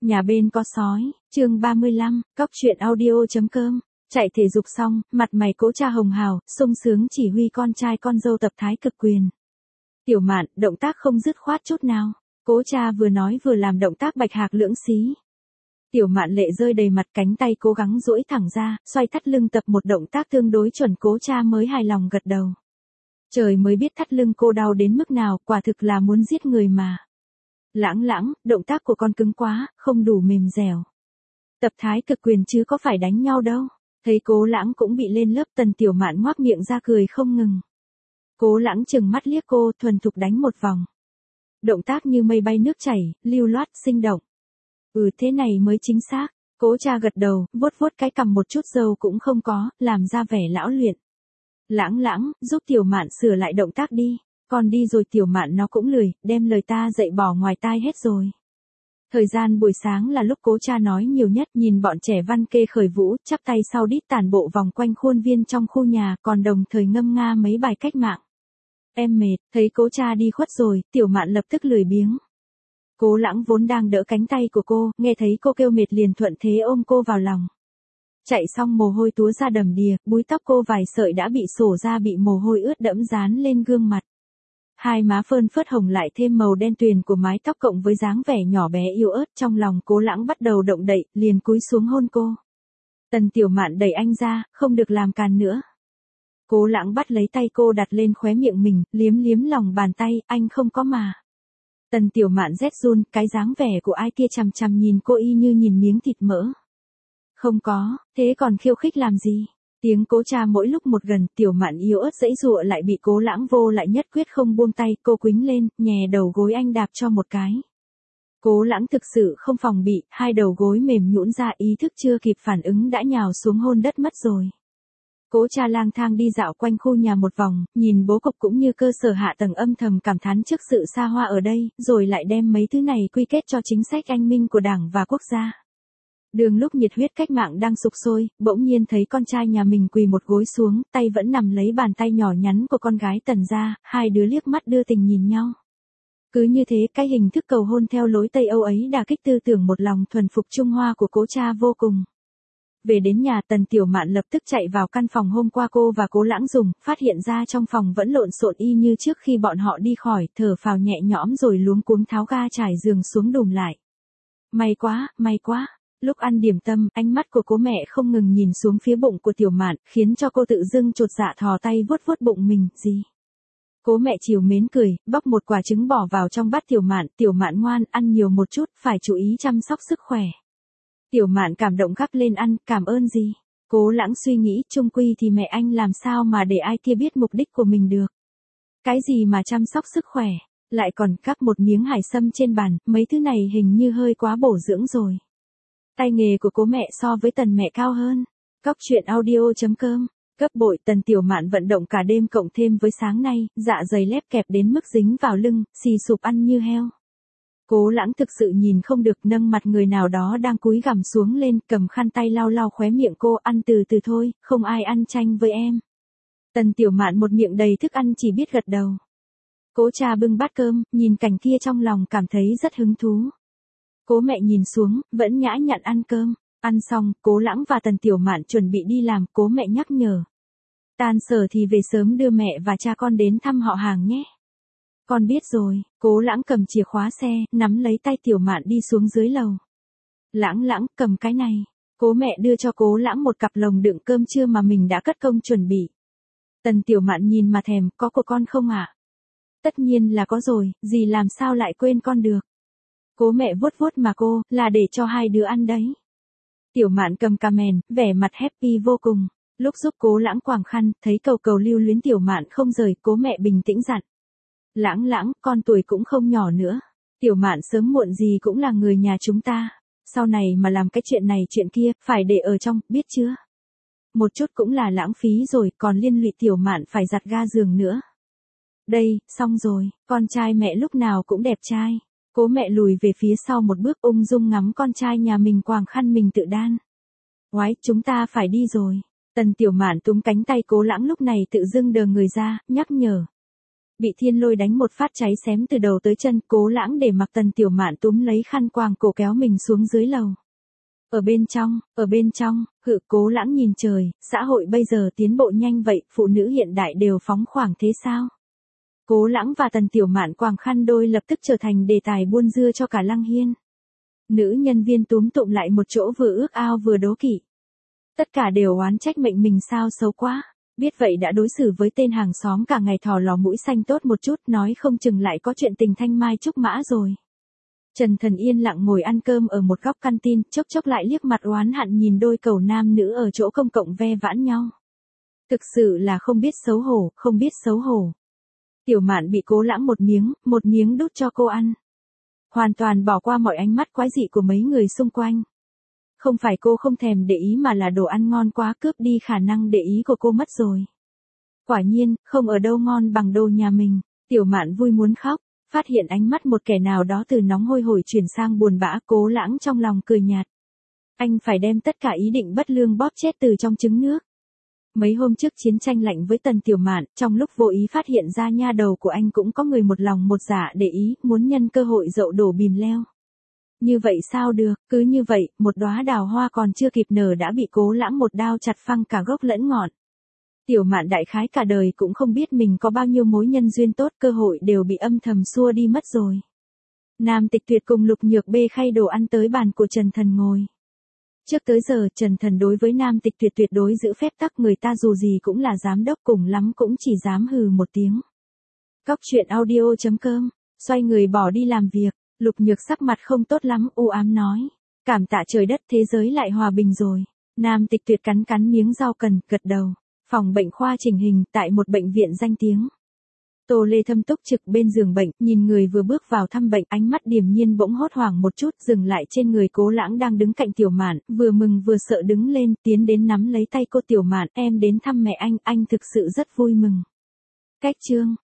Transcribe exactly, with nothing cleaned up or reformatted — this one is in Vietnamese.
Nhà bên có sói, chương ba mươi lăm, cóc truyện audio.com. Chạy thể dục xong, mặt mày Cố Cha hồng hào, sung sướng chỉ huy con trai con dâu tập thái cực quyền. Tiểu Mạn, động tác không dứt khoát chút nào. Cố Cha vừa nói vừa làm động tác bạch hạc lưỡng xí. Tiểu Mạn lệ rơi đầy mặt, cánh tay cố gắng duỗi thẳng ra, xoay thắt lưng tập một động tác tương đối chuẩn. Cố Cha mới hài lòng gật đầu. Trời mới biết thắt lưng cô đau đến mức nào, quả thực là muốn giết người mà. Lãng lãng, động tác của con cứng quá, không đủ mềm dẻo. Tập thái cực quyền chứ có phải đánh nhau đâu. Thấy Cố Lãng cũng bị lên lớp, Tần Tiểu Mạn ngoác miệng ra cười không ngừng. Cố Lãng chừng mắt liếc cô, thuần thục đánh một vòng. Động tác như mây bay nước chảy, lưu loát, sinh động. Ừ, thế này mới chính xác. Cố Cha gật đầu, vuốt vuốt cái cằm, một chút râu cũng không có, làm ra vẻ lão luyện. Lãng lãng, giúp Tiểu Mạn sửa lại động tác đi. Còn đi rồi. Tiểu Mạn nó cũng lười, đem lời ta dạy bỏ ngoài tai hết rồi. Thời gian buổi sáng là lúc Cố Cha nói nhiều nhất, nhìn bọn trẻ văn kê khởi vũ, chắp tay sau đít tản bộ vòng quanh khuôn viên trong khu nhà, còn đồng thời ngâm nga mấy bài cách mạng. Em mệt, thấy Cố Cha đi khuất rồi, Tiểu Mạn lập tức lười biếng. Cố Lãng vốn đang đỡ cánh tay của cô, nghe thấy cô kêu mệt liền thuận thế ôm cô vào lòng. Chạy xong mồ hôi túa ra đầm đìa, búi tóc cô vài sợi đã bị sổ ra, bị mồ hôi ướt đẫm dán lên gương mặt. Hai má phơn phớt hồng lại thêm màu đen tuyền của mái tóc cộng với dáng vẻ nhỏ bé yếu ớt, trong lòng Cố Lãng bắt đầu động đậy, liền cúi xuống hôn cô. Tần Tiểu Mạn đẩy anh ra, không được làm càn nữa. Cố Lãng bắt lấy tay cô đặt lên khóe miệng mình, liếm liếm lòng bàn tay, anh không có mà. Tần Tiểu Mạn rét run, cái dáng vẻ của ai kia chằm chằm nhìn cô y như nhìn miếng thịt mỡ. Không có, thế còn khiêu khích làm gì? Tiếng Cố Cha mỗi lúc một gần, Tiểu Mạn yếu ớt giãy giụa lại bị Cố Lãng vô lại nhất quyết không buông tay, cô quýnh lên, nhè đầu gối anh đạp cho một cái. Cố Lãng thực sự không phòng bị, hai đầu gối mềm nhũn ra, ý thức chưa kịp phản ứng đã nhào xuống hôn đất mất rồi. Cố Cha lang thang đi dạo quanh khu nhà một vòng, nhìn bố cục cũng như cơ sở hạ tầng, âm thầm cảm thán trước sự xa hoa ở đây, rồi lại đem mấy thứ này quy kết cho chính sách anh minh của Đảng và quốc gia. Đường lúc nhiệt huyết cách mạng đang sục sôi, bỗng nhiên thấy con trai nhà mình quỳ một gối xuống, tay vẫn nằm lấy bàn tay nhỏ nhắn của con gái Tần gia, hai đứa liếc mắt đưa tình nhìn nhau. Cứ như thế, cái hình thức cầu hôn theo lối Tây Âu ấy đả kích tư tưởng một lòng thuần phục Trung Hoa của Cố Cha vô cùng. Về đến nhà, Tần Tiểu Mạn lập tức chạy vào căn phòng hôm qua cô và Cố Lãng dùng, phát hiện ra trong phòng vẫn lộn xộn y như trước khi bọn họ đi khỏi, thở phào nhẹ nhõm rồi luống cuống tháo ga trải giường xuống đùm lại. May quá, may quá. Lúc ăn điểm tâm, ánh mắt của Cố mẹ không ngừng nhìn xuống phía bụng của Tiểu Mạn, khiến cho cô tự dưng chột dạ thò tay vuốt vuốt bụng mình. Gì? Cố mẹ trìu mến cười, bóc một quả trứng bỏ vào trong bát Tiểu Mạn. Tiểu Mạn ngoan, ăn nhiều một chút, phải chú ý chăm sóc sức khỏe. Tiểu Mạn cảm động gắp lên ăn, cảm ơn gì? Cố Lãng suy nghĩ, chung quy thì mẹ anh làm sao mà để ai kia biết mục đích của mình được. Cái gì mà chăm sóc sức khỏe, lại còn cắp một miếng hải sâm trên bàn, mấy thứ này hình như hơi quá bổ dưỡng rồi. Tay nghề của Cố mẹ so với Tần mẹ cao hơn. Cóc truyện audio.com. Gấp bội. Tần Tiểu Mạn vận động cả đêm cộng thêm với sáng nay, dạ dày lép kẹp đến mức dính vào lưng, xì sụp ăn như heo. Cố Lãng thực sự nhìn không được, nâng mặt người nào đó đang cúi gằm xuống lên, cầm khăn tay lau lau khóe miệng cô, ăn từ từ thôi, không ai ăn chanh với em. Tần Tiểu Mạn một miệng đầy thức ăn chỉ biết gật đầu. Cố Cha bưng bát cơm, nhìn cảnh kia trong lòng cảm thấy rất hứng thú. Cố mẹ nhìn xuống, vẫn nhã nhặn ăn cơm. Ăn xong, Cố Lãng và Tần Tiểu Mạn chuẩn bị đi làm, Cố mẹ nhắc nhở. Tan sở thì về sớm đưa mẹ và cha con đến thăm họ hàng nhé. Con biết rồi. Cố Lãng cầm chìa khóa xe, nắm lấy tay Tiểu Mạn đi xuống dưới lầu. Lãng lãng, cầm cái này. Cố mẹ đưa cho Cố Lãng một cặp lồng đựng cơm trưa mà mình đã cất công chuẩn bị. Tần Tiểu Mạn nhìn mà thèm, có của con không ạ? Tất nhiên là có rồi, dì làm sao lại quên con được. Cố mẹ vuốt vuốt mà cô, là để cho hai đứa ăn đấy. Tiểu Mạn cầm cà mèn, vẻ mặt happy vô cùng. Lúc giúp Cố Lãng quàng khăn, thấy cầu cầu lưu luyến Tiểu Mạn không rời, Cố mẹ bình tĩnh dặn. Lãng lãng, con tuổi cũng không nhỏ nữa. Tiểu Mạn sớm muộn gì cũng là người nhà chúng ta. Sau này mà làm cái chuyện này chuyện kia, phải để ở trong, biết chưa? Một chút cũng là lãng phí rồi, còn liên lụy Tiểu Mạn phải giặt ga giường nữa. Đây, xong rồi, con trai mẹ lúc nào cũng đẹp trai. Cố mẹ lùi về phía sau một bước, ung dung ngắm con trai nhà mình quàng khăn mình tự đan. Oái, chúng ta phải đi rồi. Tần Tiểu Mạn túm cánh tay Cố Lãng lúc này tự dưng đờ người ra, nhắc nhở. Bị thiên lôi đánh một phát cháy xém từ đầu tới chân, Cố Lãng để mặc Tần Tiểu Mạn túm lấy khăn quàng cổ kéo mình xuống dưới lầu. Ở bên trong, ở bên trong, hự Cố Lãng nhìn trời, xã hội bây giờ tiến bộ nhanh vậy, phụ nữ hiện đại đều phóng khoáng thế sao? Cố Lãng và Tần Tiểu Mạn quàng khăn đôi lập tức trở thành đề tài buôn dưa cho cả Lăng Hiên. Nữ nhân viên túm tụm lại một chỗ vừa ước ao vừa đố kỵ. Tất cả đều oán trách mệnh mình sao xấu quá. Biết vậy đã đối xử với tên hàng xóm cả ngày thò lò mũi xanh tốt một chút, nói không chừng lại có chuyện tình thanh mai trúc mã rồi. Trần Thần yên lặng ngồi ăn cơm ở một góc căn tin, chốc chốc lại liếc mặt oán hận nhìn đôi cầu nam nữ ở chỗ công cộng ve vãn nhau. Thực sự là không biết xấu hổ, không biết xấu hổ. Tiểu Mạn bị Cố Lãng một miếng, một miếng đút cho cô ăn. Hoàn toàn bỏ qua mọi ánh mắt quái dị của mấy người xung quanh. Không phải cô không thèm để ý mà là đồ ăn ngon quá cướp đi khả năng để ý của cô mất rồi. Quả nhiên, không ở đâu ngon bằng đồ nhà mình. Tiểu Mạn vui muốn khóc, phát hiện ánh mắt một kẻ nào đó từ nóng hôi hổi chuyển sang buồn bã. Cố Lãng trong lòng cười nhạt. Anh phải đem tất cả ý định bất lương bóp chết từ trong trứng nước. Mấy hôm trước chiến tranh lạnh với Tần Tiểu Mạn, trong lúc vô ý phát hiện ra nha đầu của anh cũng có người một lòng một dạ để ý, muốn nhân cơ hội dậu đổ bìm leo. Như vậy sao được, cứ như vậy, một đóa đào hoa còn chưa kịp nở đã bị Cố Lãng một đao chặt phăng cả gốc lẫn ngọn. Tiểu Mạn đại khái cả đời cũng không biết mình có bao nhiêu mối nhân duyên tốt, cơ hội đều bị âm thầm xua đi mất rồi. Nam Tịch Tuyệt cùng Lục Nhược bê khay đồ ăn tới bàn của Trần Thần ngồi. Trước tới giờ Trần Thần đối với Nam Tịch Tuyệt tuyệt đối giữ phép tắc, người ta dù gì cũng là giám đốc, cùng lắm cũng chỉ dám hừ một tiếng. Cóc truyện audio chấm com, xoay người bỏ đi làm việc. Lục Nhược sắc mặt không tốt lắm, u ám nói. Cảm tạ trời đất, thế giới lại hòa bình rồi. Nam Tịch Tuyệt cắn cắn miếng rau cần, gật đầu. Phòng bệnh khoa chỉnh hình tại một bệnh viện danh tiếng. Tô Lê Thâm túc trực bên giường bệnh, nhìn người vừa bước vào thăm bệnh, ánh mắt điềm nhiên bỗng hốt hoảng một chút, dừng lại trên người Cố Lãng đang đứng cạnh Tiểu Mạn, vừa mừng vừa sợ đứng lên, tiến đến nắm lấy tay cô. Tiểu Mạn, em đến thăm mẹ anh, anh thực sự rất vui mừng. Cách chương